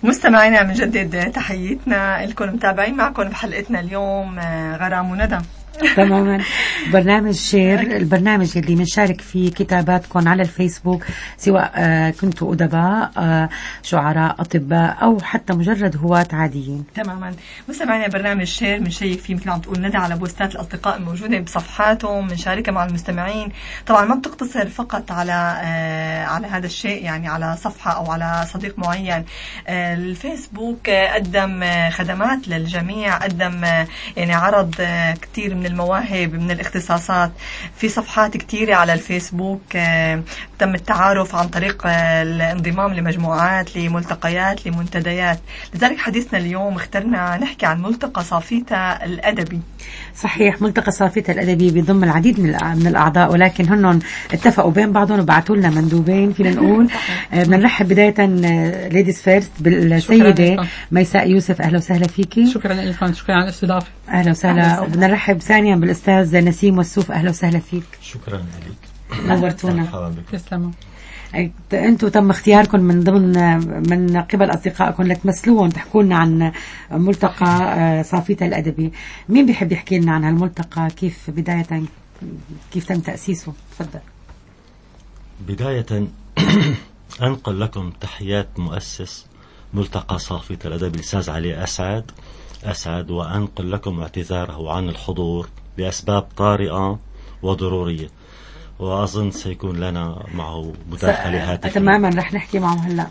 مستمعينا بنجدد تحياتنا لكم، متابعين معكم بحلقتنا اليوم غرام وندى. تماما. برنامج شير، البرنامج اللي بنشارك فيه كتاباتكم على الفيسبوك، سواء كنتوا أدباء، شعراء، أطباء، أو حتى مجرد هواة عاديين. تماما. مستمعينا برنامج شير بنشيك فيه مثل عم تقول ندى على بوستات الأصدقاء الموجودة بصفحاتهم، بنشاركها مع المستمعين. طبعا ما بتقتصر فقط على هذا الشيء، يعني على صفحة أو على صديق معين. الفيسبوك قدم خدمات للجميع، قدم يعني عرض كتير من المواهب، من الاختصاصات. في صفحات كتيرة على الفيسبوك تم التعارف عن طريق الانضمام لمجموعات، لملتقيات، لمنتديات. لذلك حديثنا اليوم اخترنا نحكي عن ملتقى صافيتا الأدبي. صحيح، ملتقى صافيتا الأدبي بيضم العديد من الأعضاء، ولكن هنن اتفقوا بين بعضهم وبعثوا لنا مندوبين فينا نقول. بدنا نرحب بداية ليديز فيرست بالسيدة ميساء يوسف، أهلا وسهلا فيكي. شكرا لك، شكرا على الاستضافة. أهلا وسهلا. وبدنا نرحب ثانيا بالأستاذ نسيم والسوف، أهلا وسهلا فيك. شكرا لك، نورتونا. تسلموا. أنتوا تم اختياركم من قبل أصدقائكم لتمثلوهم، تحكوا لنا عن ملتقى صافيتا الأدبي. مين بيحب يحكي لنا عن هالملتقى؟ كيف بداية كيف تم تأسيسه؟ تفضل. بداية أنقل لكم تحيات مؤسس ملتقى صافيتا الأدبي الأستاذ علي أسعد، وأنقل لكم اعتذاره عن الحضور لأسباب طارئة وضرورية، وأظن سيكون لنا معه مداخلة هاتفية. تماما، رح نحكي معه هلا.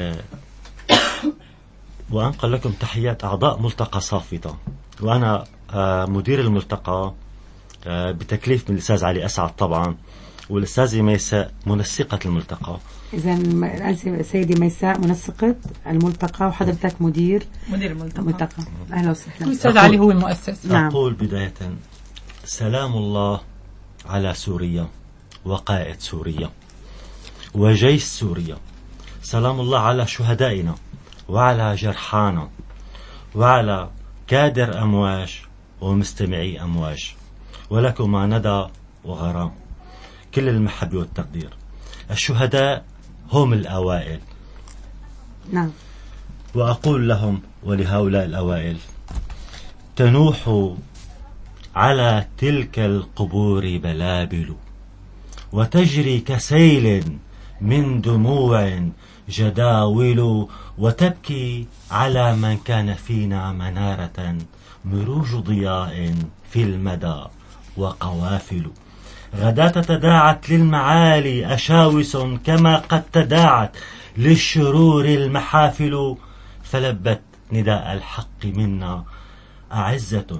وأنقل لكم تحيات أعضاء ملتقى صافيتا، وأنا مدير الملتقى بتكليف من الأستاذ علي أسعد طبعا، والأستاذة ميساء منسقة الملتقى. إذن سيدي ميساء منسقة الملتقى، وحضرتك مدير الملتقى. أهلا وسهلا. الأستاذ علي هو المؤسس. أقول بداية سلام الله على سوريا وقائد سوريا وجيش سوريا. سلام الله على شهدائنا وعلى جرحانا وعلى كادر أمواج ومستمعي أمواج، ولكما ندى وغرام كل المحبة والتقدير. الشهداء هم الأوائل. نعم. وأقول لهم ولهؤلاء الأوائل: تنوح على تلك القبور بلابل، وتجري كسيل من دموع جداول، وتبكي على من كان فينا منارة مروج ضياء في المدى وقوافل. غدا تداعت للمعالي أشاوس كما قد تداعت للشرور المحافل، فلبت نداء الحق منا أعزة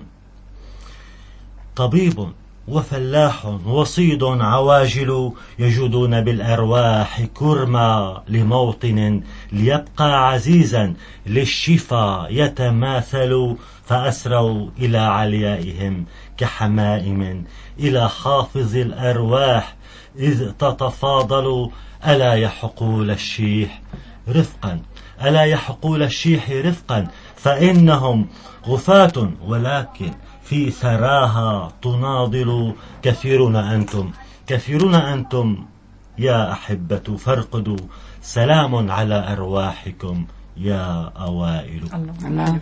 طبيب وفلاح وصيد عواجل، يجودون بالأرواح كرما لموطن ليبقى عزيزا للشفا يتماثل، فأسروا إلى عليائهم كحمائم إلى حافظ الأرواح إذ تتفاضلوا. ألا يحقول الشيح رفقا، ألا يحقول الشيح رفقا، فإنهم غفاة ولكن في ثراها تناضل. كثيرون أنتم يا أحبة فارقدوا، سلام على أرواحكم يا أوائل. الله.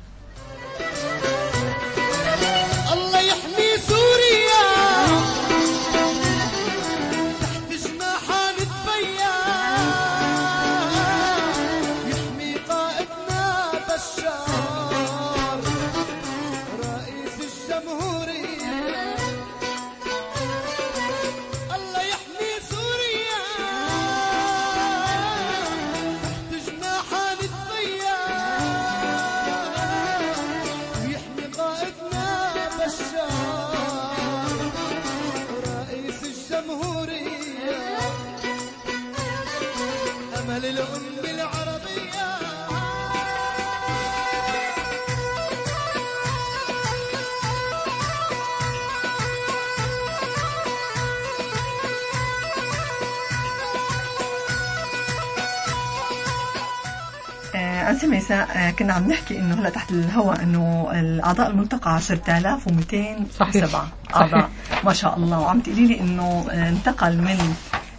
الله يحمي سوريا تحت جناحان الثياب، يحمي قائدنا بشار رئيس الجمهورية. الله يحمي سوريا تحت جناحان الثياب، ويحمي قائدنا بشار رئيس الجمهورية، أمل الأمة العربية. أنسي ميساء، كنا عم نحكي إنه هلا تحت الهواء إنه الأعضاء الملتقى 10,207 أعضاء، ما شاء الله. وعم تقولي لي إنه انتقل من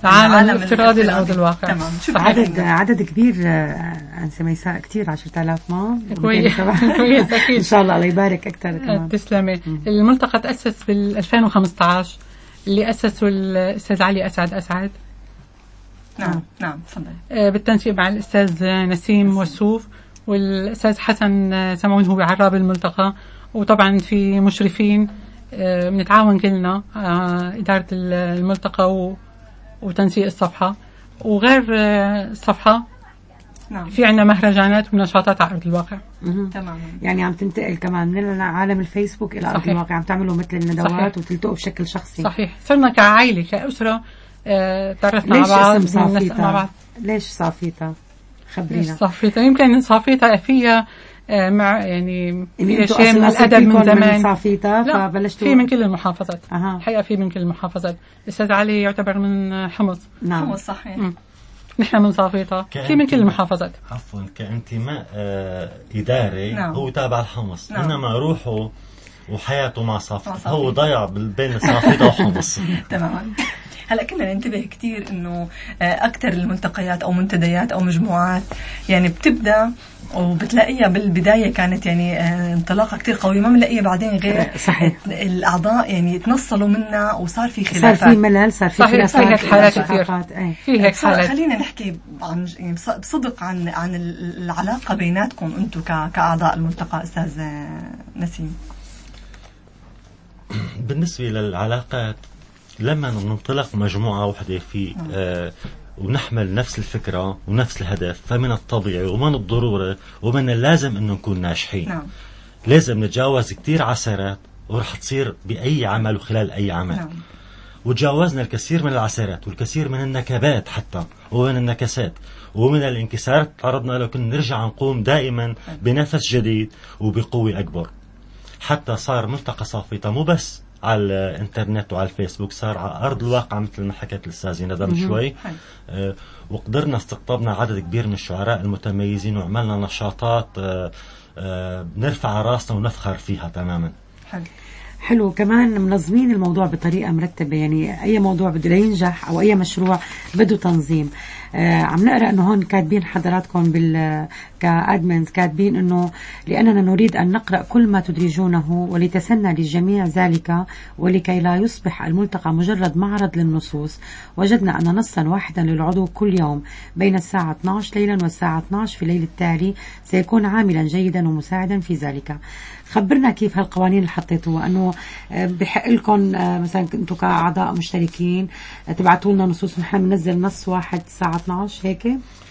العالم الافتراضي لأرض الواقع. تمام. عدد كبير أنسة ميساء، كتير 10,000 ما كويس إن شاء الله الله يبارك أكثر كمان. تسلمي. الملتقى تأسس بال 2015 اللي أسسه الأستاذ علي أسعد. نعم تفضل. بالتنسيق مع الأستاذ نسيم وسوف والأستاذ حسن سمعون هو عراب الملتقى، وطبعا في مشرفين بنتعاون كلنا إدارة الملتقى وتنسيق الصفحة. وغير الصفحة نعم. في عنا مهرجانات ونشاطات على أرض الواقع. تمام. يعني عم تنتقل كمان من عالم الفيسبوك إلى أرض الواقع، عم تعملوا مثل الندوات وتلتقوا بشكل شخصي. صحيح. صرنا كعائلة كأسرة تعرفنا مع بعض. ليش اسم صافيتا؟ ليش صافيتا؟ خبرينا. صافيتا يمكن صافيتا فيها مع يعني في شيء من الأدب من زمان. صافيتا فبلشتوا في من كل المحافظات. الحقيقة في من كل المحافظات. الأستاذ علي يعتبر من حمص. نعم. حمص صحيح. نحن من صافيتا، في من كل المحافظات. عفوا كانتماء إداري. نعم. هو تابع الحمص. نعم. إنما روحه وحياته مع صافيتا، هو ضيع بين صافيتا وحمص. تماما. هلا كنا ننتبه كتير انه اكثر الملتقيات او منتديات او مجموعات يعني بتبدا وبتلاقيها بالبدايه كانت يعني انطلاقه كتير قويه، ما بنلاقيها بعدين غير صحيح. الاعضاء يعني تنصلوا منها وصار في صار خلافات، في ملل، صار في خلافات، في هيك حالات كثير. في هيك حالات. خلينا نحكي عن يعني بصدق عن العلاقه بيناتكم انتم كاعضاء الملتقى. استاذ نسيم، بالنسبه للعلاقات لما ننطلق مجموعة واحدة في ونحمل نفس الفكرة ونفس الهدف، فمن الطبيعي ومن الضرورة ومن اللازم أنه نكون ناجحين. نعم. لازم نتجاوز كتير عثرات ورح تصير بأي عمل وخلال أي عمل. نعم. وتجاوزنا الكثير من العثرات والكثير من النكبات حتى ومن النكسات ومن الانكسارات تعرضنا له، كنا نرجع نقوم دائما بنفس جديد وبقوة أكبر. حتى صار ملتقى صافيتا مو بس على الانترنت وعلى الفيسبوك، صار على أرض الواقع مثل ما حكت الأستاذة ندى من شوي. وقدرنا استقطبنا عدد كبير من الشعراء المتميزين وعملنا نشاطات نرفع راسنا ونفخر فيها تماما. حلو. كمان منظمين الموضوع بطريقة مرتبة، يعني أي موضوع بده ينجح أو أي مشروع بده تنظيم. عم نقرأ أنه هون كاتبين حضراتكم كأدمنز كاتبين أنه لأننا نريد أن نقرأ كل ما تدرجونه ولتسنى للجميع ذلك ولكي لا يصبح الملتقى مجرد معرض للنصوص، وجدنا أن نصا واحدا للعضو كل يوم بين الساعة 12 ليلا والساعة 12 في الليل التالي سيكون عاملا جيدا ومساعدا في ذلك. خبرنا كيف هالقوانين اللي حطيتوها، أنه بحق لكم مثلا أنتم كأعضاء مشتركين تبعتوا لنا نصوص، نحن بننزل نص واحد الساعة 12 هيك؟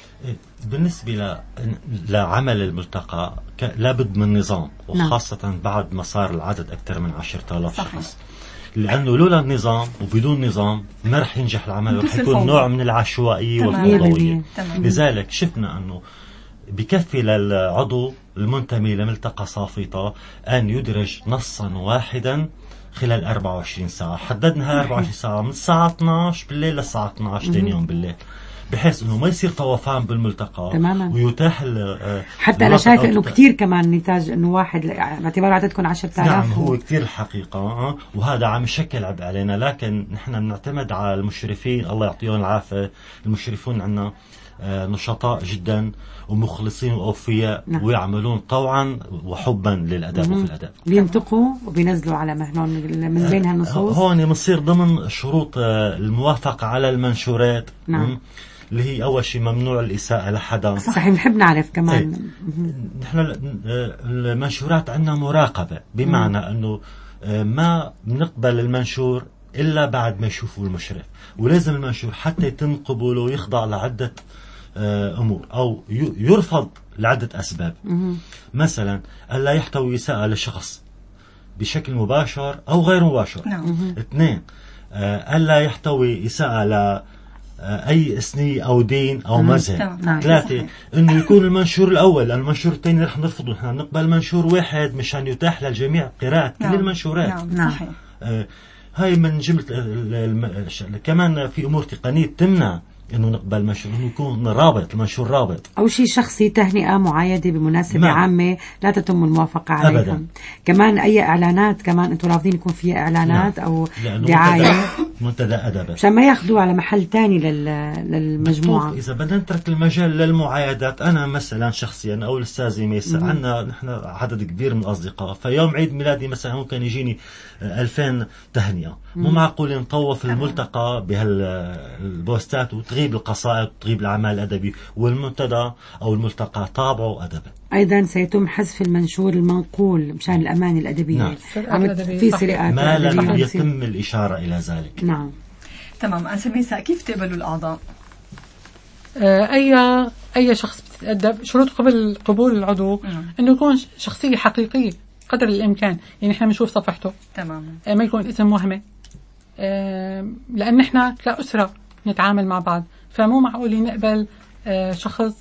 بالنسبة لعمل الملتقى لابد من نظام، وخاصة بعد ما صار العدد أكثر من 10,000 شخص، لأنه لولا النظام وبدون نظام ما رح ينجح العمل ورح يكون نوع من العشوائية والفوضوية. لذلك شفنا أنه بكفي للعضو المنتمي لملتقى صافيتا أن يدرج نصا واحدا خلال 24 ساعة. حددنا 24 ساعة من الساعة 12 بالليل للساعة 12 ثاني يوم بالليل، بحيث انه ما يصير طوفان بالملتقى تماما. ويتاح حتى انا شايفه انه كثير كمان نتاج انه واحد باعتبار عددكم 10,000. نعم هو كثير الحقيقه وهذا عم يشكل عبء علينا، لكن نحن بنعتمد على المشرفين الله يعطيهم العافيه. المشرفون عندنا نشطاء جدا ومخلصين وأوفياء. نعم. ويعملون طوعا وحبا للأدب وفي الأدب. بينطقوا وبينزلوا على مهنون من بين هالنصوص. هون بنصير ضمن شروط الموافقة على المنشورات. نعم. اللي هي أول شيء ممنوع الإساءة لحدا. صحيح، نحب نعرف كمان. نحن المنشورات عندنا مراقبة، بمعنى أنه ما بنقبل المنشور إلا بعد ما يشوفوا المشرف، ولازم المنشور حتى يتم قبوله ويخضع لعدة أمور أو يرفض لعدة أسباب. مثلا ألا يحتوي إساءة لشخص بشكل مباشر أو غير مباشر. نعم. 2 ألا يحتوي إساءة أي إثنية أو دين أو مذهب. 3 إنه يكون المنشور الأول، المنشور الثاني رح نرفضه، نحن نقبل منشور واحد مشان يتاح للجميع قراءة كل المنشورات. نعم. صحيح. هاي من جملة كمان في أمور تقنية تمنع انه نقبل منشور، انه يكون رابط، المنشور رابط أو شيء شخصي، تهنئة معايدة بمناسبة نعم. عامة لا تتم الموافقة عليها أبداً. كمان أي إعلانات كمان أنتم رافضين يكون فيها إعلانات نعم. أو لأنه دعاية منتدى أدب عشان ما ياخذوه على محل تاني للمجموعة. إذا بدنا نترك المجال للمعايدات، أنا مثلا شخصيا أو الأستاذ ميسا عندنا نحن عدد كبير من الأصدقاء، فيوم عيد ميلادي مثلا ممكن يجيني 2000 تهنئة، مو معقول نطوف الملتقى بهالبوستات وتغيب القصائد وتغيب الأعمال الأدبي، والمنتدى أو الملتقى طابعه أدب. أيضا سيتم حذف المنشور المنقول مشان الأمان الأدبية. نعم. في سرقات ما لم أدبية يتم الإشارة إلى ذلك. نعم. تمام. أنسة ميسا، كيف تقبلوا الأعضاء؟ أي شخص بتتأدب، شروط قبول العضو إنه يكون شخصية حقيقية قدر الإمكان، يعني إحنا بنشوف صفحته تماما، ما يكون اسم وهمي، لأن إحنا كأسرة نتعامل مع بعض، فمو معقول نقبل شخص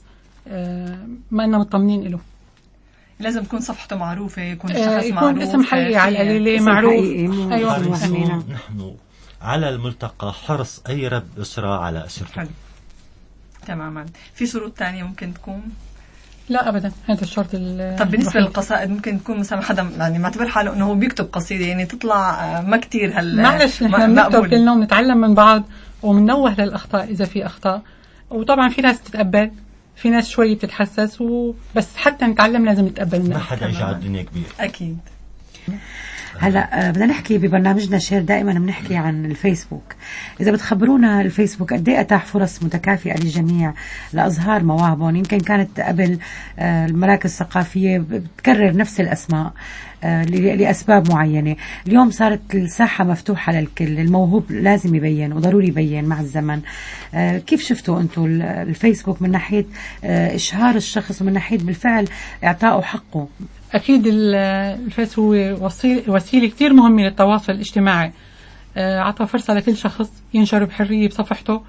ما إننا مطمنين له. لازم يكون صفحته معروفة، يكون الشخص يكون معروف، اسم حقيقي على القليلة معروف. أيوة. نحن على الملتقى حرص أي رب أسرة على أسرته. تماما. في شروط تانية ممكن تكون؟ لا أبدا، هذا الشرط. طب بالنسبة للقصائد ممكن تكون مثلا حدا يعني معتبر حاله إنه هو بيكتب قصيدة يعني تطلع ما كتير معلش نحن بنكتب كل يوم، نتعلم من بعض ومنوه للأخطاء إذا في أخطاء، وطبعا في ناس تتقبل، في ناس شوي بتتحسس، بس حتى نتعلم لازم نتقبل. ما حدا يجي على الدنيا كبير. أكيد. هلا بدنا نحكي ببرنامجنا شير، دائما بنحكي عن الفيسبوك. إذا بتخبرونا الفيسبوك قد ايه أتاح فرص متكافئة للجميع لإظهار مواهبهم؟ يمكن كانت قبل المراكز الثقافية بتكرر نفس الأسماء لأسباب معينة، اليوم صارت الساحة مفتوحة للكل، الموهوب لازم يبين وضروري يبين مع الزمن. كيف شفتوا أنتوا الفيسبوك من ناحية إشهار الشخص ومن ناحية بالفعل إعطائه حقه؟ أكيد الفيس هو وسيلة كتير مهمة للتواصل الاجتماعي، عطى فرصة لكل شخص ينشر بحرية بصفحته،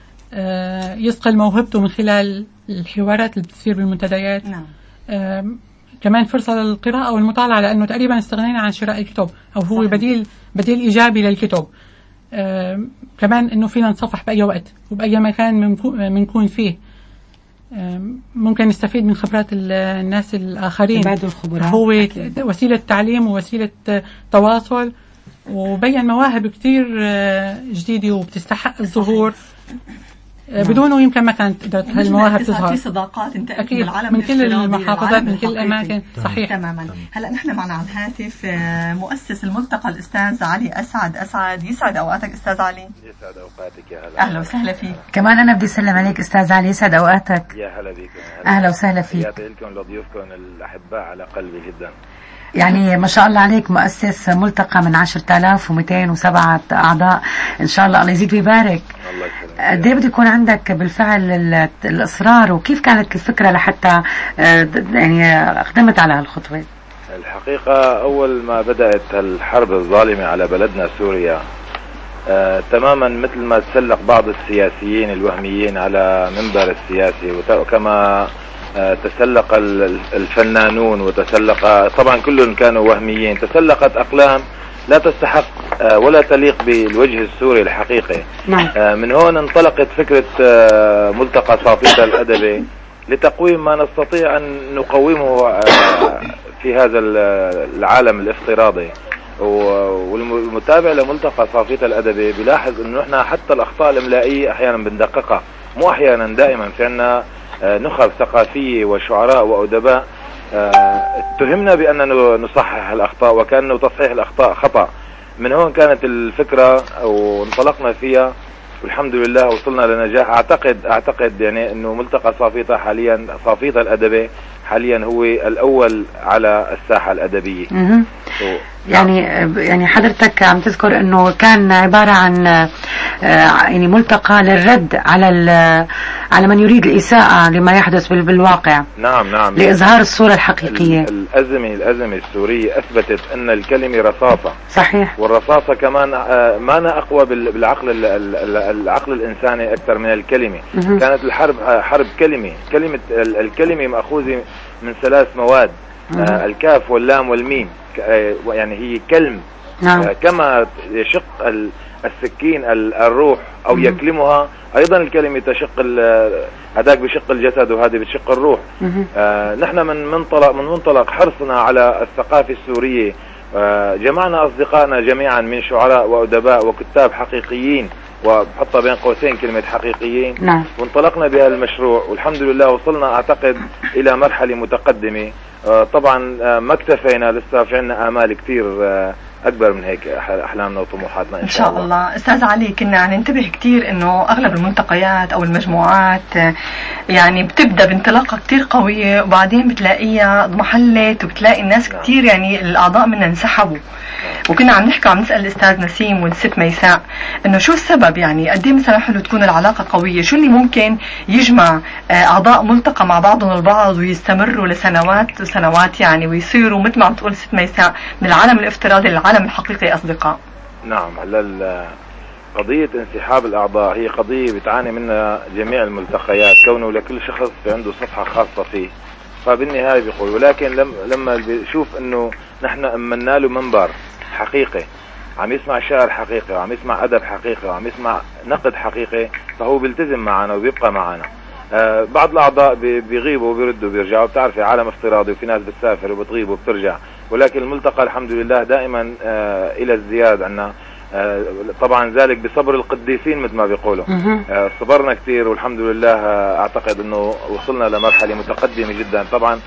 يصقل موهبته من خلال الحوارات اللي بتصير بالمنتديات. نعم. كمان فرصة للقراءة والمطالعة، لأنه تقريبا استغنينا عن شراء الكتب، أو هو بديل إيجابي للكتب. كمان إنه فينا نصفح بأي وقت وبأي مكان منكون فيه، ممكن نستفيد من خبرات الناس الآخرين. هو وسيلة تعليم ووسيلة تواصل، وبين مواهب كتير جديدة وبتستحق الظهور. بدونه يمكن ما كانت قدرت هالمواهب تظهر. في صداقات انتقلت أكيد من كل المحافظات، من كل الأماكن. صحيح. تماما. هلا نحن معنا على الهاتف مؤسس الملتقى الأستاذ علي أسعد. يسعد أوقاتك أستاذ علي. يسعد أوقاتك يا هلا. أهلا وسهلا فيك. كمان أنا بدي أسلم عليك أستاذ علي، يسعد أوقاتك. يا هلا بكم. أهلا وسهلا فيك. تحياتي لكم لضيوفكم الأحباء على قلبي جدا. يعني ما شاء الله عليك، مؤسس ملتقى من 10,207 أعضاء، إن شاء الله الله يزيد ويبارك. الله يسلمك. قد ايه بده يكون عندك بالفعل الإصرار، وكيف كانت الفكرة لحتى يعني أقدمت على هالخطوة؟ الحقيقة أول ما بدأت الحرب الظالمة على بلدنا سوريا، تماما مثل ما تسلق بعض السياسيين الوهميين على منبر السياسي، وكما تسلق الفنانون، وتسلق طبعا كلهم كانوا وهميين، تسلقت أقلام لا تستحق ولا تليق بالوجه السوري الحقيقي. من هون انطلقت فكرة ملتقى صافية الأدبي لتقويم ما نستطيع أن نقومه في هذا العالم الافتراضي. والمتابع لملتقى صافية الأدبي بيلاحظ أنه نحن حتى الأخطاء الإملائية أحيانا بندققها، مو أحيانا دائما، في عنا نخب ثقافية وشعراء وأدباء اتهمنا بأننا نصحح الأخطاء، وكأنه تصحيح الأخطاء خطأ. من هون كانت الفكرة وانطلقنا فيها، والحمد لله وصلنا لنجاح. أعتقد يعني أنه ملتقى صافية الأدبي حاليا هو الأول على الساحة الأدبية. يعني حضرتك عم تذكر أنه كان عبارة عن يعني ملتقى للرد على من يريد الإساءة لما يحدث بالواقع. نعم. لإظهار الصورة الحقيقية. الأزمة السورية أثبتت أن الكلمة رصاصة. صحيح. والرصاصة كمان ما أقوى بالعقل العقل الإنساني أكثر من الكلمة. كانت الحرب حرب كلمة الكلمة مأخوذة من 3 مواد، الكاف واللام والميم، يعني هي كلم. كما يشق السكين الروح أو يكلمها، أيضا الكلمة تشق هذاك بشق الجسد وهذه بشق الروح. نحن من منطلق حرصنا على الثقافة السورية جمعنا أصدقائنا جميعا من شعراء وأدباء وكتاب حقيقيين، وحطها بين قوسين كلمة حقيقيين. نعم. وانطلقنا بها المشروع والحمد لله وصلنا أعتقد إلى مرحلة متقدمة. طبعا ما اكتفينا، لسه في عنا آمال كثير أكبر من هيك، أحلامنا وطموحاتنا إن شاء الله. أستاذ علي، كنا ننتبه كثير إنه أغلب الملتقيات أو المجموعات يعني بتبدأ بانطلاقة كثير قوية وبعدين بتلاقيها محلت وبتلاقي الناس كثير يعني الأعضاء منها انسحبوا. وكنا عم نسأل الأستاذ نسيم والست ميساء إنه شو السبب، يعني قد ايه مثلا حلو تكون العلاقة قوية، شو اللي ممكن يجمع أعضاء ملتقى مع بعضهم البعض ويستمروا لسنوات وسنوات يعني، ويصيروا مثل ما عم تقول ست ميساء من العالم الافتراضي للعالم الحقيقي أصدقاء. نعم. هلا قضية انسحاب الأعضاء هي قضية بتعاني منها جميع الملتقيات، كونه لكل شخص عنده صفحة خاصة فيه، فبالنهاية بيقول. ولكن لما بيشوف انه نحن امنا له منبر حقيقي، عم يسمع شعر حقيقي وعم يسمع ادب حقيقي وعم يسمع نقد حقيقي، فهو بيلتزم معنا وبيبقى معنا. بعض الاعضاء بيغيبوا وبيردوا وبيرجعوا، بتعرفي عالم افتراضي وفي ناس بتسافر وبتغيب وبترجع، ولكن الملتقى الحمد لله دائما الى الزياد عنا. طبعا ذلك بصبر القديسين مثل ما بيقولوا. صبرنا كثير والحمد لله اعتقد انه وصلنا لمرحله متقدمه جدا. طبعا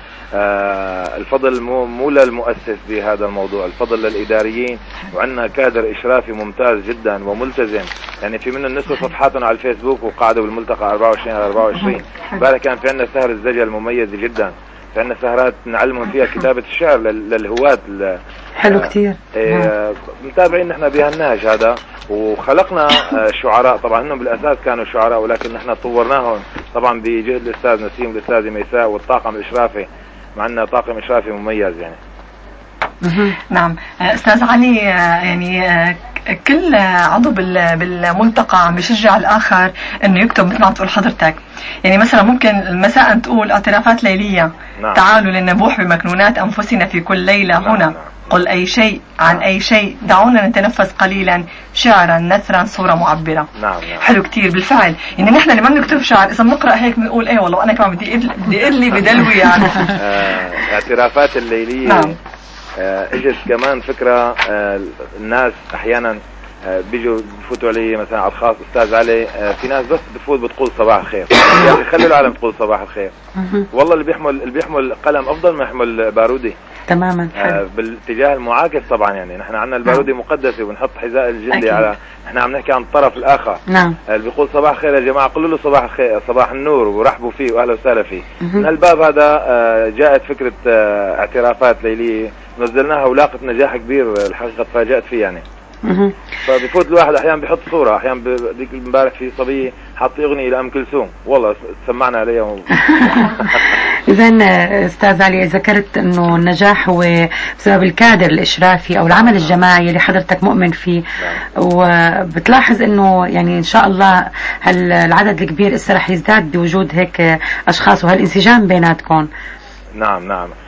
الفضل مو للمؤسس بهذا الموضوع، الفضل للاداريين، وعندنا كادر اشرافي ممتاز جدا وملتزم، يعني في من النسوة صفحاتنا على الفيسبوك وقعدوا بالملتقى 24/24. امبارح كان في عندنا سهر الزجل مميزه جدا، في عندنا سهرات نعلمهم فيها كتابة الشعر للهواة. حلو كتير. متابعين نحن بهالنهج هذا، وخلقنا شعراء. طبعا انهم بالاساس كانوا شعراء ولكن نحن طورناهم طبعا بجهد الاستاذ نسيم والاستاذ ميساء والطاقم الاشرافي، معنا طاقم اشرافي مميز يعني. نعم. أستاذ علي، يعني كل عضو بالملتقى عم يشجع الآخر إنه يكتب مثل ما تقول حضرتك. يعني مثلا ممكن مساء تقول اعترافات ليلية. نعم. تعالوا لنبوح بمكنونات أنفسنا في كل ليلة. نعم. هنا. نعم. قل أي شيء عن أي شيء، دعونا نتنفس قليلا، شعرا نثرا صورة معبرة. نعم. حلو كتير بالفعل. يعني نحن لما نكتب شعر إذا بنقرأ هيك بنقول إيه والله أنا كمان بدي إقلي بدلوي يعني. اعترافات الليلية. نعم. اجت كمان فكرة. الناس احيانا بيجوا بفوتوا علي مثلا على الخاص، استاذ علي في ناس بس بتفوت بتقول صباح الخير. يا اخي خلي العالم تقول صباح الخير. والله اللي بيحمل قلم افضل ما يحمل بارودي. تماما. بالاتجاه المعاكس طبعا، يعني نحن عندنا البارودي مقدسه وبنحط حذاء الجلي على، نحن عم نحكي عن الطرف الاخر. نعم. اللي بيقول صباح الخير يا جماعه قولوا له صباح الخير، صباح النور، ورحبوا فيه واهلا وسهلا فيه. من هالباب هذا جاءت فكره اعترافات ليليه، نزلناها ولاقت نجاح كبير الحقيقه، تفاجأت فيه يعني. فبفوت الواحد احيانا بيحط صوره، احيانا ديك امبارح في صبيه حط اغنيه لأم كلثوم، والله سمعنا عليها. اذا استاذ علي ذكرت انه النجاح هو بسبب الكادر الاشرافي او العمل الجماعي اللي حضرتك مؤمن فيه. وبتلاحظ انه يعني ان شاء الله العدد الكبير لسه رح يزداد بوجود هيك اشخاص وهالانسجام بيناتكم. نعم.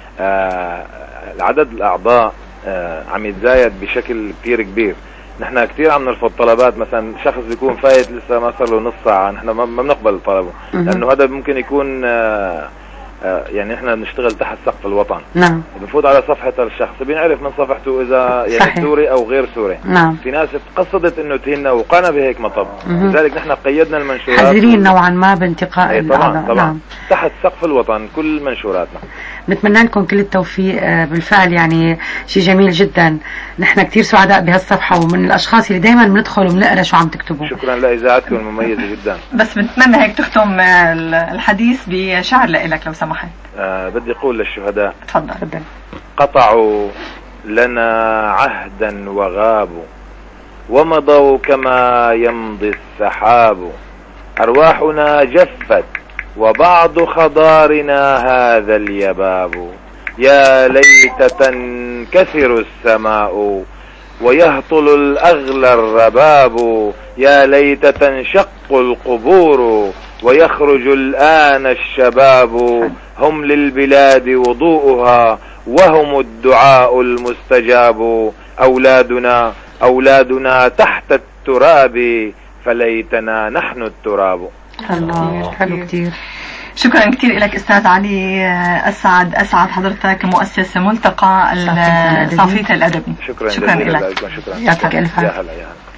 العدد الاعضاء عم يتزايد بشكل كتير كبير. نحن كتير عم نرفض طلبات، مثلا شخص بيكون فايت لسه ما صار له نص ساعة، نحن ما بنقبل طلبه، لأنه هذا ممكن يكون يعني نحن بنشتغل تحت سقف الوطن. نعم. بنفوت على صفحة الشخص بنعرف من صفحته إذا يعني سوري أو غير سوري. نعم. في ناس قصدت إنه تهينا وقعنا بهيك مطب، لذلك نحن قيدنا المنشورات. حذرين نوعا ما بانتقاء طبعا. نعم. تحت سقف الوطن كل منشوراتنا. نتمنى لكم كل التوفيق. بالفعل يعني شيء جميل جدا، نحن كتير سعداء بهالصفحة ومن الأشخاص اللي دايما بندخل وبنقرأ شو عم تكتبوا. شكرا لإذاعتكم المميزة جدا. بس بنتمنى هيك تختم الحديث بشعر لك لو سمحت. بدي أقول للشهداء. تفضل. قطعوا لنا عهدا وغابوا، ومضوا كما يمضي السحاب، أرواحنا جفت وبعض خضارنا هذا اليباب، يا ليت تنكسر السماء ويهطل الأغلى الرباب، يا ليت تنشق القبور ويخرج الآن الشباب، هم للبلاد وضوءها وهم الدعاء المستجاب، أولادنا التراب فليتنا نحن التراب. الله حلو كتير. شكرا كثير لك أستاذ علي. أسعد حضرتك مؤسس ملتقى صافية الأدبي. شكرا جزيلا لك. شكرا. يعطيك ألف يا عافية. هلا يا هلا.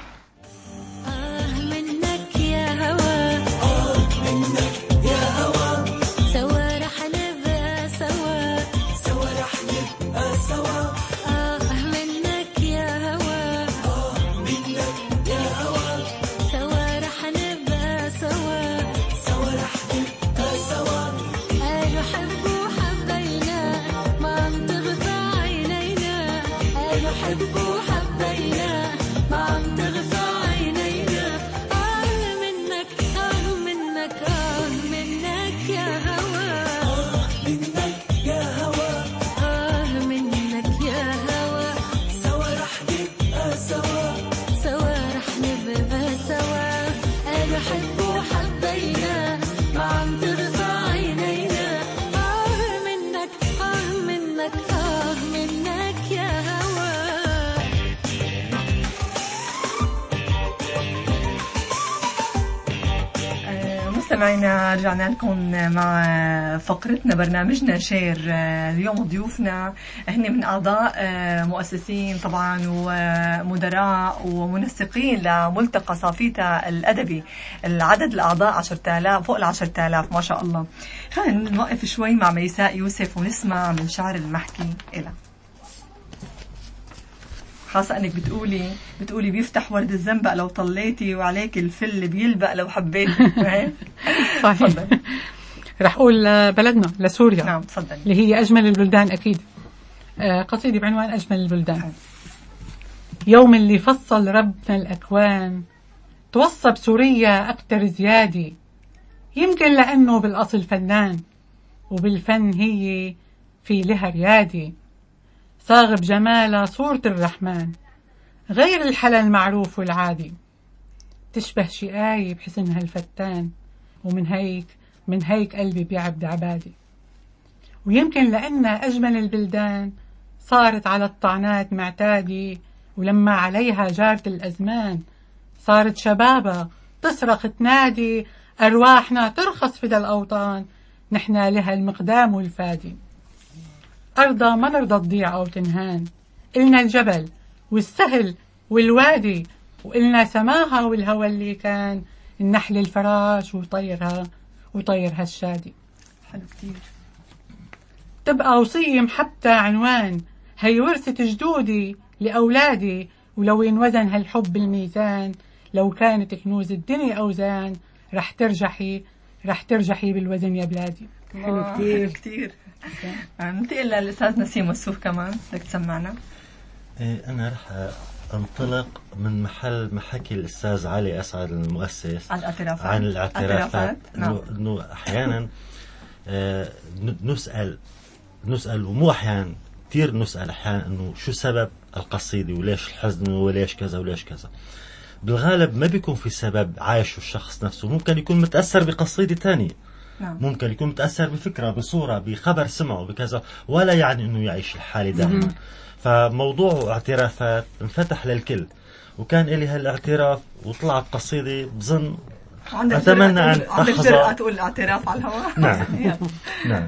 مستمعينا، رجعنا لكم مع فقرتنا برنامجنا شير. اليوم ضيوفنا هن من أعضاء مؤسسين طبعا ومدراء ومنسقين لملتقى صافية الأدبي. العدد الأعضاء 10,000 فوق 10,000 ما شاء الله. خلينا نوقف شوي مع ميساء يوسف ونسمع من شعر المحكي إلها، خاصة أنك بتقولي بيفتح ورد الزنبق لو طليتي، وعليك الفل بيلبق لو حبيتي. صحيح. رح أقول بلدنا لسوريا. نعم تفضل. اللي هي أجمل البلدان أكيد. قصيدة بعنوان أجمل البلدان. يوم اللي فصل ربنا الأكوان توصى بسوريا أكتر زيادة، يمكن لأنه بالأصل فنان وبالفن هي في لها ريادة، صاغ بجمالها صورة الرحمن غير الحلا المعروف والعادي، تشبه شقاية بحسنها الفتان، ومن هيك قلبي بيعبد عبادي. ويمكن لأنها أجمل البلدان صارت على الطعنات معتادة، ولما عليها جارت الأزمان صارت شبابها تصرخ تنادي، أرواحنا ترخص في ذا الأوطان نحنا لها المقدام والفادي. أرضى ما نرضى تضيع أو تنهان، إلنا الجبل والسهل والوادي، وإلنا سماها والهوى اللي كان النحل الفراش وطيرها الشادي. حلو كتير. تبقى وصية محبتها عنوان، هي ورثة جدودي لأولادي، ولو ينوزن هالحب بالميزان، لو كانت كنوز الدنيا أوزان، رح ترجحي بالوزن يا بلادي. حلو كتير. ننتقل للأستاذ نسيم وسوف كمان، بدك تسمعنا. أنا رح أنطلق من محل ما حكي الأستاذ علي أسعد المؤسس عن الاعترافات. إنه أحيانا نسأل ومو أحيانا كثير نسأل أحيانا إنه شو سبب القصيدة، وليش الحزن، وليش كذا وليش كذا. بالغالب ما بيكون في سبب عايشه الشخص نفسه، ممكن يكون متأثر بقصيدة تانية، ممكن يكون متأثر بفكرة، بصورة، بخبر سمعه، بكذا، ولا يعني إنه يعيش الحالة دائما. فموضوع اعترافات انفتح للكل، وكان إلي هالاعتراف وطلعت قصيدة بظن أتمنى أن عندك جرأة تقول الاعتراف على الهواء. نعم.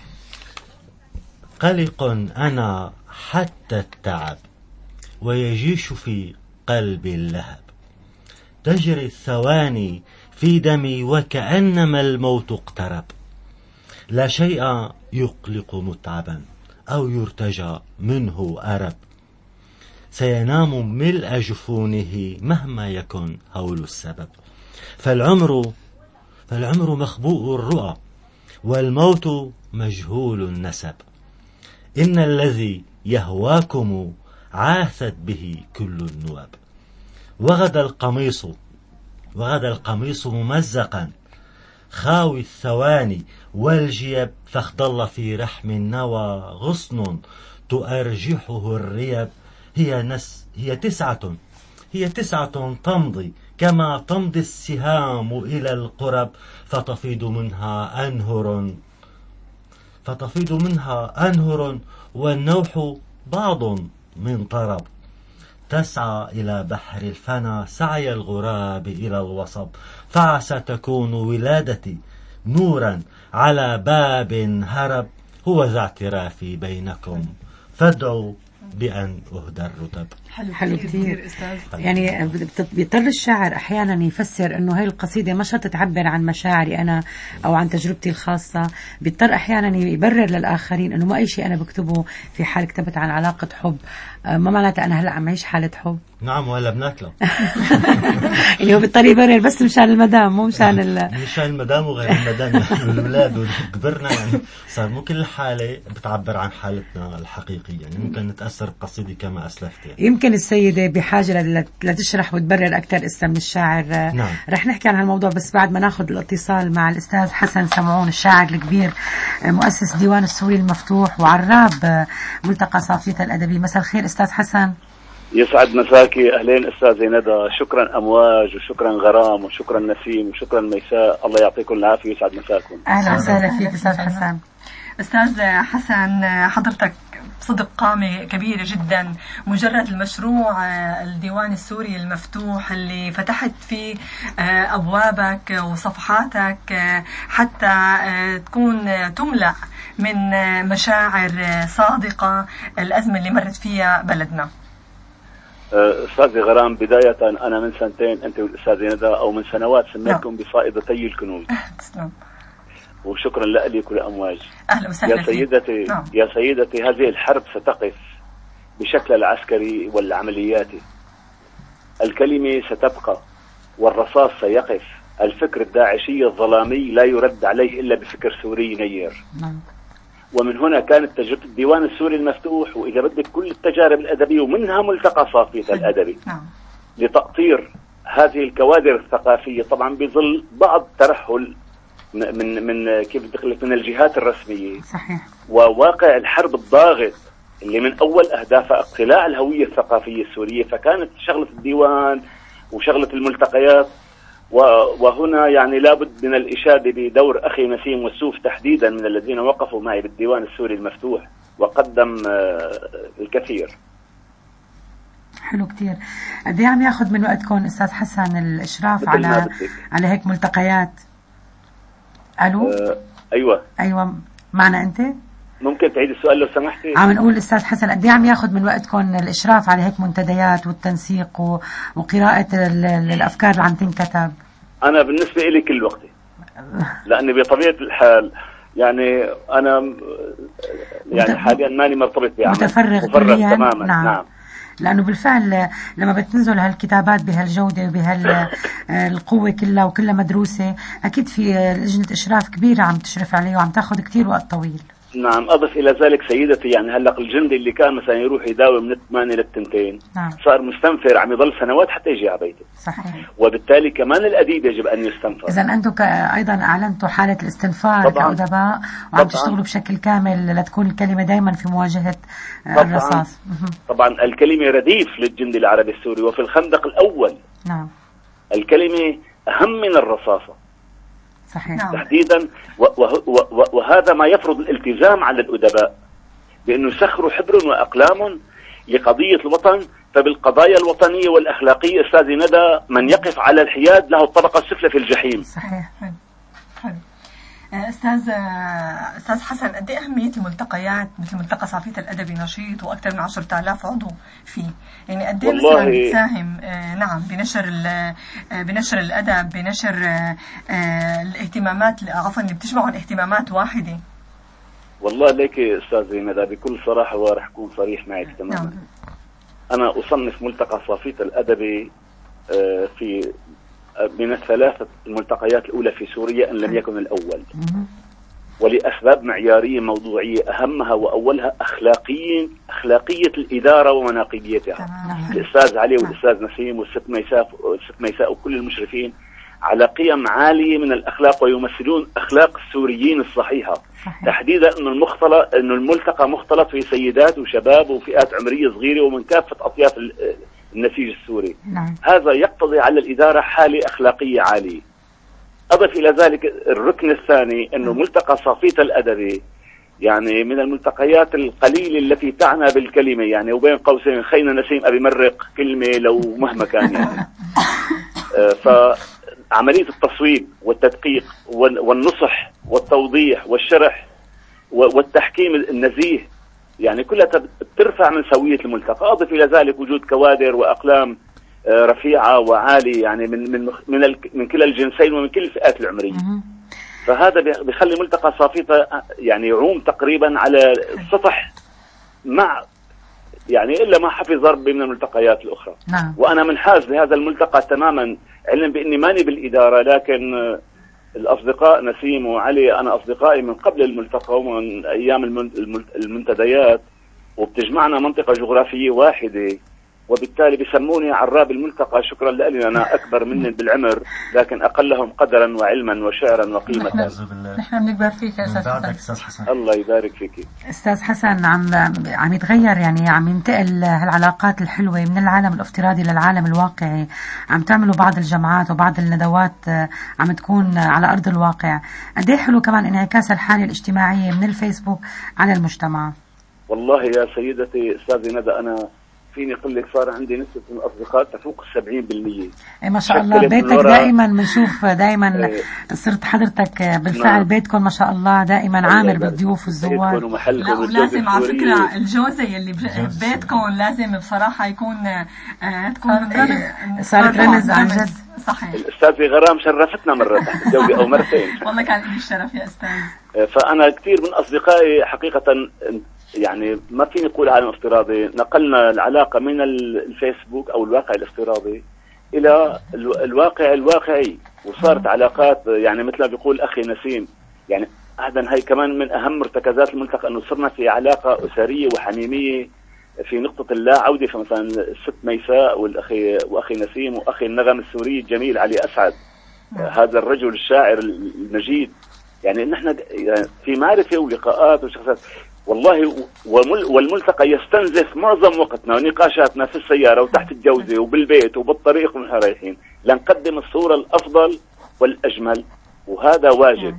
قلق أنا حتى التعب، ويجيش في قلبي اللهب، تجري الثواني في دمي وكأنما الموت اقترب، لا شيء يقلق متعبا أو يرتجى منه أرب، سينام ملء جفونه مهما يكن هول السبب، فالعمر مخبوء الرؤى، والموت مجهول النسب، إن الذي يهواكم عاثت به كل النواب، وغدا القميص ممزقا خاوي الثواني والجيب، فاخضل في رحم النوى غصن تؤرجحه الريب، هي تسعة تمضي كما تمضي السهام إلى القرب، فتفيض منها أنهر والنوح بعض من طرب، تسعى إلى بحر الفنا سعي الغراب إلى الوصب، فعسى تكون ولادتي نورا على باب هرب، هو ذا اعترافي بينكم فادعوا بأن أهدى الرتب. حلو كتير. يعني بيضطر الشاعر أحيانا يفسر أنه هاي القصيدة ما شرط تعبر عن مشاعري أنا أو عن تجربتي الخاصة، بيضطر أحيانا يبرر للآخرين أنه ما أي شيء أنا بكتبه في حال كتبت عن علاقة حب ما معناتها أنا هلأ عم أعيش حالة حب. نعم، ولا بناكله. يعني هو بيضطر يبرر بس مشان المدام، مو مشان مشان المدام وغير المدام والولاد وكبرنا. يعني صار مو كل حالة بتعبر عن حالتنا الحقيقية، يعني ممكن نتأثر بقصيدة كما أسلفت. يعني يمكن السيدة بحاجة لتشرح وتبرر أكثر اسم من الشاعر. نعم. رح نحكي عن هالموضوع بس بعد ما ناخذ الاتصال مع الأستاذ حسن سمعون، الشاعر الكبير، مؤسس ديوان السوري المفتوح وعراب ملتقى صافية الأدبي. مساء الخير أستاذ حسن. يسعد مساكي. أهلين أستاذي ندى، شكرا أمواج وشكرا غرام وشكرا نسيم وشكرا ميساء، الله يعطيكم العافية ويسعد مساكم. أهلا وسهلا فيك أستاذ حسن. أستاذ حسن، حضرتك صدق قامة كبيرة جدا، مجرد المشروع الديوان السوري المفتوح اللي فتحت فيه أبوابك وصفحاتك حتى تكون تملأ من مشاعر صادقة الأزمة اللي مرت فيها بلدنا. أستاذي غرام، بداية أنا من سنتين أنت والأستاذي ندى أو من سنوات سميتكم بصائدتي الكنوز. تسلم. وشكرا لك ولأمواج. أهلا وسهلا. يا سيدتي هذه الحرب ستقف بشكل العسكري والعملياتي، الكلمة ستبقى والرصاص سيقف، الفكر الداعشي الظلامي لا يرد عليه إلا بفكر سوري نير. ومن هنا كانت تجربة الديوان السوري المفتوح، وإذا بدك كل التجارب الأدبية ومنها ملتقى صافية الأدبي لتأطير هذه الكوادر الثقافية، طبعا بظل بعض ترحل من كيف بدي أقول لك من الجهات الرسمية. صحيح. وواقع الحرب الضاغط اللي من أول أهدافها اقتلاع الهوية الثقافية السورية، فكانت شغلة الديوان وشغلة الملتقيات. وهنا يعني لابد من الإشادة بدور أخي نسيم والسوف تحديدا من الذين وقفوا معي بالديوان السوري المفتوح وقدم الكثير. حلو كتير. قد ايه عم ياخذ من وقتكم أستاذ حسن الإشراف على هيك ملتقيات؟ ألو؟ أيوة معنا أنت؟ ممكن تعيد السؤال لو سمحتي؟ عم نقول أستاذ حسن قد ايه عم ياخذ من وقتكم الإشراف على هيك منتديات والتنسيق وقراءة الأفكار اللي عم تنكتب؟ أنا بالنسبة إلي كل وقتي، لأني بطبيعة الحال يعني أنا يعني حاليا ماني مرتبط بعمل، متفرغ تماما. نعم. لأنه بالفعل لما بتنزل هالكتابات بهالجودة وبهالقوة كلها وكلها مدروسة، أكيد في لجنة إشراف كبيرة عم تشرف عليه وعم تاخذ كتير وقت طويل. نعم. أضف إلى ذلك سيدتي يعني هلق الجندي اللي كان مثلا يروح يداوم من 8 ل2 نعم. صار مستنفر عم يضل سنوات حتى يجي على بيته. صحيح. وبالتالي كمان الأديب يجب أن يستنفر. إذا أنتم أيضا أعلنتوا حالة الاستنفار كأدباء وعم تشتغلوا بشكل كامل لتكون الكلمة دايما في مواجهة الرصاص. طبعا الكلمة رديف للجندي العربي السوري، وفي الخندق الأول نعم الكلمة أهم من الرصاصة. صحيح. تحديدا وهذا ما يفرض الالتزام على الأدباء بأنه يسخروا حبر وأقلام لقضية الوطن. فبالقضايا الوطنية والأخلاقية أستاذي ندى من يقف على الحياد له الطبقة السفلى في الجحيم. صحيح. حلو. أستاذ حسن، قد ايه أهمية الملتقيات مثل ملتقى صافية الأدبي نشيط وأكثر من 10,000 عضو فيه؟ يعني قد ايه مثلا بتساهم نعم بنشر الأدب، بنشر الاهتمامات اللي بتجمعهم اهتمامات واحدة؟ والله ليك أستاذي ندى بكل صراحة ورح أكون صريح معك تماما. نعم. أنا أصنف ملتقى صافية الأدبي في من الثلاثة الملتقيات الأولى في سوريا إن لم يكن الأول، ولأسباب معيارية موضوعية أهمها وأولها أخلاقية الإدارة ومناقبيتها. الأستاذ علي والأستاذ نسيم والست ميساء وكل المشرفين على قيم عالية من الأخلاق ويمثلون أخلاق السوريين الصحيحة. تحديدا أن الملتقى مختلط في سيدات وشباب وفئات عمرية صغيرة ومن كافة أطياف النسيج السوري. نعم. هذا يقتضي على الإدارة حالة أخلاقية عالية. أضف إلى ذلك الركن الثاني أنه ملتقى صافية الأدبي يعني من الملتقيات القليلة التي تعنى بالكلمة، يعني وبين قوسين خينا نسيم أبي مرق كلمة لو مهما كان يعني. فعملية التصويب والتدقيق والنصح والتوضيح والشرح والتحكيم النزيه يعني كلها ترفع من سوية الملتقى. أضف إلى ذلك وجود كوادر وأقلام رفيعة وعالية يعني من كلا الجنسين ومن كل الفئات العمرية. فهذا بيخلي ملتقى صافيته يعني يعوم تقريبا على السطح مع يعني إلا ما حفظ ربي من الملتقيات الأخرى. وأنا منحاز لهذا الملتقى تماما، علم بإني ماني بالإدارة، لكن الأصدقاء نسيم وعلي أنا أصدقائي من قبل الملتقى ومن أيام المنتديات، وبتجمعنا منطقة جغرافية واحدة، وبالتالي بيسموني عراب الملتقى. شكرا لأني أنا أكبر مني بالعمر لكن أقلهم قدرا وعلما وشعرا وقيمة. نحن بنكبر فيك يا أستاذ حسن. الله يبارك فيك أستاذ حسن. عم يتغير يعني عم ينتقل هالعلاقات الحلوة من العالم الافتراضي للعالم الواقعي. عم تعملوا بعض الجمعات وبعض الندوات عم تكون على أرض الواقع. قد ايه حلو كمان انعكاس الحالة الاجتماعية من الفيسبوك على المجتمع. والله يا سيدتي أستاذي ندى، أنا فيني أقول لك صار عندي نسبة من الأصدقاء تفوق 70%. ما شاء الله. بيتك دائما بنشوف دائما صرت حضرتك بالفعل. بيتكم ما شاء الله دائما عامر بالضيوف والزوار. لا ولازم على فكرة الجوزة يلي ببيتكم لازم بصراحة يكون تكون صارت رمز عن جد. صحيح. الأستاذة غرام شرفتنا مرة تحت الزوجة أو مرتين. والله كان لي الشرف يا أستاذ. فأنا كثير من أصدقائي حقيقة يعني ما فيني أقول عالم افتراضي، نقلنا العلاقة من الفيسبوك أو الواقع الافتراضي إلى الواقع الواقعي، وصارت علاقات يعني مثل ما بيقول أخي نسيم يعني أيضا هي كمان من أهم مرتكزات الملتقى، أنه صرنا في علاقة أسرية وحميمية في نقطة اللا عودة. فمثلا الست ميساء وأخي نسيم وأخي النغم السوري الجميل علي أسعد، هذا الرجل الشاعر المجيد، يعني نحن في معرفة ولقاءات وشخصات والله. والملتقى يستنزف معظم وقتنا ونقاشاتنا في السيارة وتحت الجوزة وبالبيت وبالطريق ونحن رايحين لنقدم الصورة الأفضل والأجمل، وهذا واجب.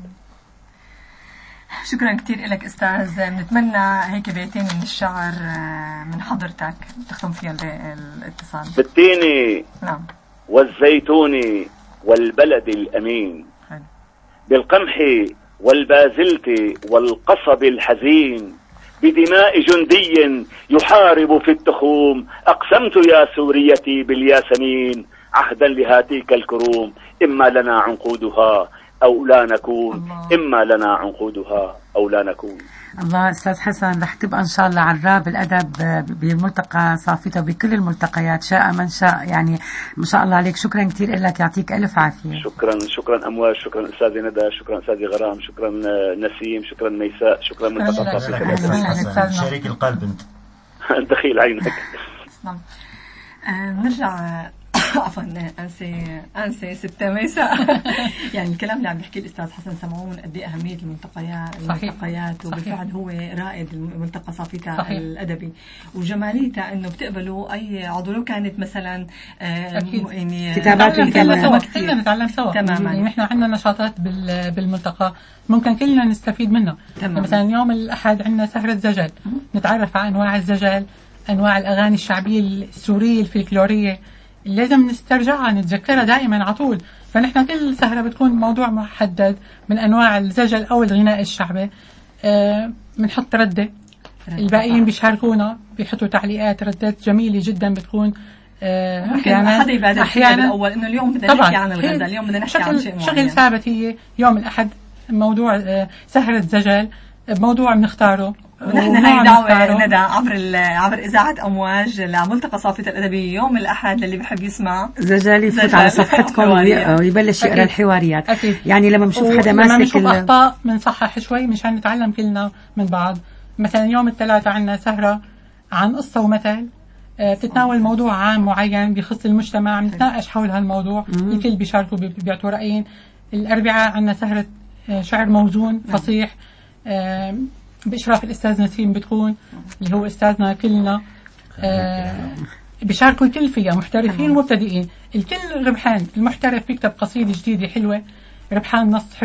شكرا كثير لك أستاذ. نتمنى هيك بيتين من الشعر من حضرتك تختم فيها الاتصال. بالتين والزيتون والبلد الأمين، بالقمح والبازلت والقصب الحزين، بدماء جندي يحارب في التخوم، أقسمت يا سوريتي بالياسمين عهدا لهاتيك الكروم، إما لنا عنقودها أو لا نكون، إما لنا عنقودها أو لا نكون. الله. أستاذ حسن رح تبقى إن شاء الله عراب الأدب بملتقى صافيته بكل الملتقيات شاء من شاء، يعني ما شاء الله عليك. شكرا كثير لك، يعطيك ألف عافية. شكرا أمواج، شكرا أستاذي ندى، شكرا أستاذي غرام، شكرا نسيم، شكرا ميساء، شكرا ملتقى صافيته. شريك القلب أنت. دخيل عينك. نرجع عفوا أنسي ستة ميساء. يعني الكلام اللي عم بيحكي الأستاذ حسن سمعون قد إيه أهمية الملتقيات وبالفعل هو رائد الملتقى صافيته الأدبي، وجماليته إنه بتقبلوا أي عضو لو كانت مثلا يعني كتابات كلنا نتعلم سوا. تماما. يعني نحن عندنا نشاطات بالملتقى ممكن كلنا نستفيد منها. مثلا يوم الأحد عندنا سهرة زجل، نتعرف على أنواع الزجل، أنواع الأغاني الشعبية السورية الفلكلورية لازم نسترجعها نتذكرها دائما على طول. فنحن كل سهرة بتكون موضوع محدد من أنواع الزجل أو الغناء الشعبي، بنحط ردة، الباقيين بيشاركونا بيحطوا تعليقات، ردات جميلة جدا بتكون. أحيانا حدا يبادر بالأول إنه اليوم بدنا نحكي عن الغزل، اليوم بدنا نحكي عن شيء معين. شغل ثابت هي يوم الأحد موضوع سهرة زجل، موضوع بنختاره. ونحن هاي دعوة ندى عبر إذاعة أمواج لملتقى صافيته الأدبي يوم الأحد للي بحب يسمع زجال يفوت على صفحتكم ويبلش يقرأ الحواريات. أكيد. يعني لما بنشوف حدا ماسك بنشوف أخطاء بنصحح شوي مشان نتعلم كلنا من بعض. مثلا يوم الثلاثاء عندنا سهرة عن قصة ومثل، تتناول موضوع عام معين بيخص المجتمع، نتناقش حول هالموضوع، الكل بيشاركوا بيعطوا رأيين. الأربعاء عندنا سهرة شعر موزون فصيح بإشراف الأستاذ نسيم بتكون اللي هو أستاذنا كلنا، بيشاركوا الكل فيها، محترفين ومبتدئين، الكل ربحان. المحترف بيكتب قصيدة جديدة حلوة، ربحان نص حلو،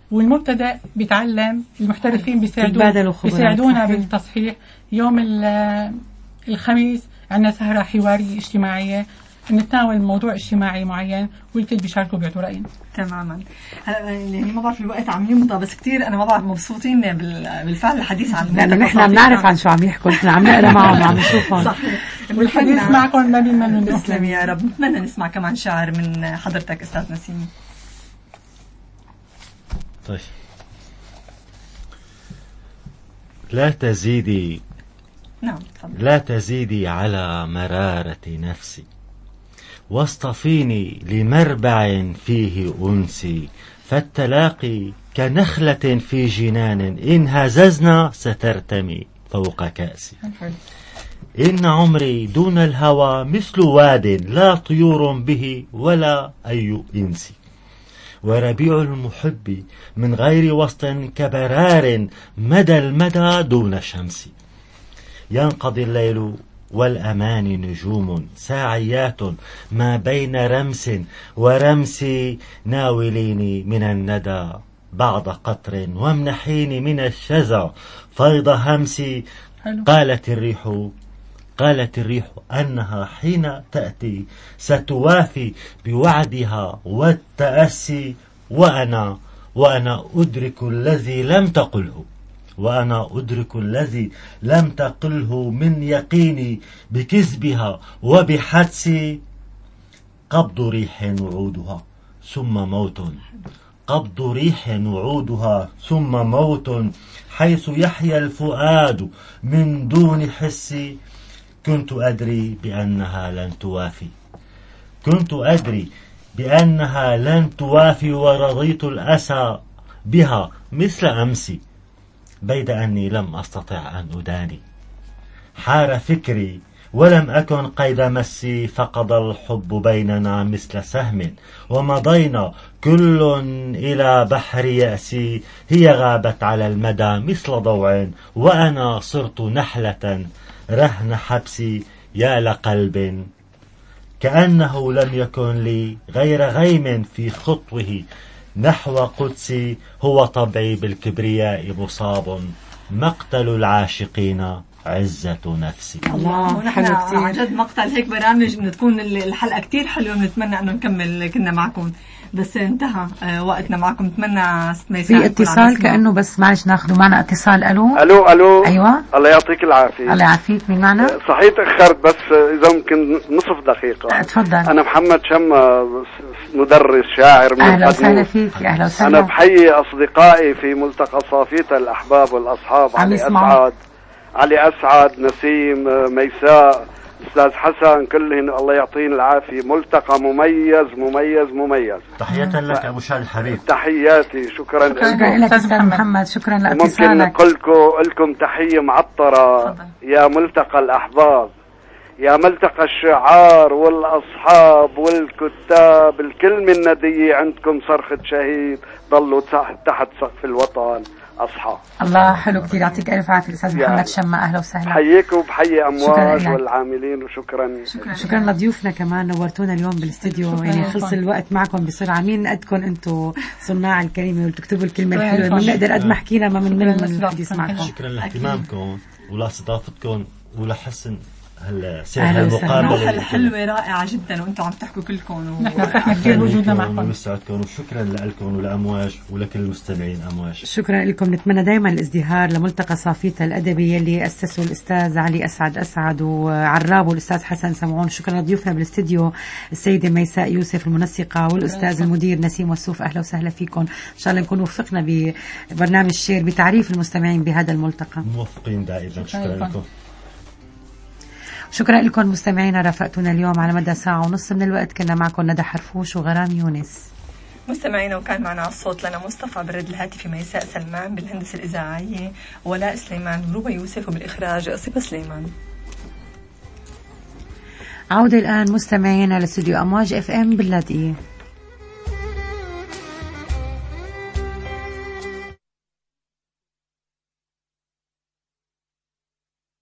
والمبتدأ بيتعلم، المحترفين تتبادلوا خبرات. بيساعدونا صحيح. بالتصحيح. يوم الخميس عندنا سهرة حوارية اجتماعية، نتناول موضوع اجتماعي معين والكل بيشاركوا بيعطوا رأيهم. تماما. يعني ما بعرف الوقت عم يمضى، بس كتير انا ما بعرف مبسوطين بالفعل الحديث عن لأنه نحن بنعرف عن شو عم يحكوا، نحن عم نقرا معهم وعم نشوفهم. صحيح. والحديث معكم ما بيمل. تسلم يا رب. نتمنى نسمع كمان شعر من حضرتك أستاذ نسيم. طيب. لا تزيدي، نعم تفضل. لا تزيدي على مرارة نفسي، واصطفيني لمربع فيه أنسي، فالتلاقي كنخلة في جنان، إن هززنا سترتمي فوق كأسي. إن عمري دون الهوى مثل واد، لا طيور به ولا أي إنسي، وربيع المحب من غير وسط كبرار، مدى المدى دون شمس. ينقضي الليل والأمان نجوم ساعيات، ما بين رمس ورمس، ناوليني من الندى بعض قطر، وامنحيني من الشزع فيض همسي. قالت الريح أنها حين تأتي ستوافي بوعدها والتأسي، وأنا أدرك الذي لم تقله، وأنا أدرك الذي لم تقله، من يقيني بكذبها وبحدسي. قبض ريح وعودها ثم موت، قبض ريح وعودها ثم موت، حيث يحيا الفؤاد من دون حسي. كنت أدري بأنها لن توافي، كنت أدري بأنها لن توافي، ورضيت الأسى بها مثل أمسي، بيد أني لم أستطع أن أداني. حار فكري ولم أكن قيد مسي، فقضى الحب بيننا مثل سهم، ومضينا كل إلى بحر يأسي. هي غابت على المدى مثل ضوء، وأنا صرت نحلة رهن حبسي. يا لقلب كأنه لم يكن لي غير غيم في خطوه نحو قدسي، هو طبعي بالكبرياء مصاب، مقتل العاشقين عزة نفسي. الله، ونحن عن جد مقتل هيك برامج انه تكون الحلقة كتير حلوة، بنتمنى انه نكمل كنا معكم، بس انتهى وقتنا معكم. نتمنى في اتصال كأنه، بس معلش ناخذه معنا اتصال. الو. ايوه الله يعطيك العافية. الله يعافيك. مين معنا؟ صحيح تأخرت، بس اذا ممكن نصف دقيقة. تفضل. انا محمد شمة، مدرس شاعر من اهلا وسهلا فيك. اهلا وسهلا. انا بحيي اصدقائي في ملتقى صافية الاحباب والاصحاب، علي اسعد، نسيم، ميساء، أستاذ حسن، كلهن الله يعطيهم العافية. ملتقى مميز مميز مميز. تحية لك أبو شاد الحبيب. تحياتي. شكرا لك أستاذ محمد، شكرا لاتصالك. ممكن نقول لكم تحية معطرة يا ملتقى الأحباب، يا ملتقى الشعار والأصحاب والكتاب، الكلمة الندية عندكم صرخة شهيد، ضلوا تحت سقف الوطن أصحاب. الله، حلو كتير. يعطيك ألف عافية أستاذ محمد شمة. أهلا وسهلا. حييك وبحيي أمواج والعاملين، وشكرا. شكرا لضيوفنا كمان، نورتونا اليوم بالاستديو. يعني خلص الوقت معكم بسرعة. مين قدكم أنتم صناع الكلمة وتكتبوا الكلمة الحلوة، من نقدر قد ما حكينا ما من الحديث معكم. شكرا لاهتمامكم ولاستضافتكم ولحسن المقابلة الحلوة رائعة جدا، وانتم عم تحكوا كلكم نحن فرحنا كثير بوجودنا معكم. ويسعدكم، وشكرا لكم ولأمواج ولكل المستمعين أمواج. شكرا لكم. نتمنى دائما الازدهار لملتقى صافية الأدبي اللي أسسه الأستاذ علي أسعد وعراب والأستاذ حسن سمعون. شكرا لضيوفنا بالاستديو السيدة ميساء يوسف المنسقة والأستاذ المدير نسيم وسوف. أهلا وسهلا فيكم. إن شاء الله نكون وفقنا ببرنامج شير بتعريف المستمعين بهذا الملتقى. موفقين دائما. شكرا لكم. شكرا لكم مستمعينا، رافقتونا اليوم على مدى ساعة ونص من الوقت. كنا معكم ندى حرفوش وغرام يونس مستمعينا، وكان معنا على الصوت لنا مصطفى، بالرد الهاتفي ميساء سلمان، بالهندسة الإذاعية ولاء سليمان وروبا يوسف، وبالإخراج صفة سليمان. عودة الآن مستمعينا لاستوديو أمواج FM باللاذقية.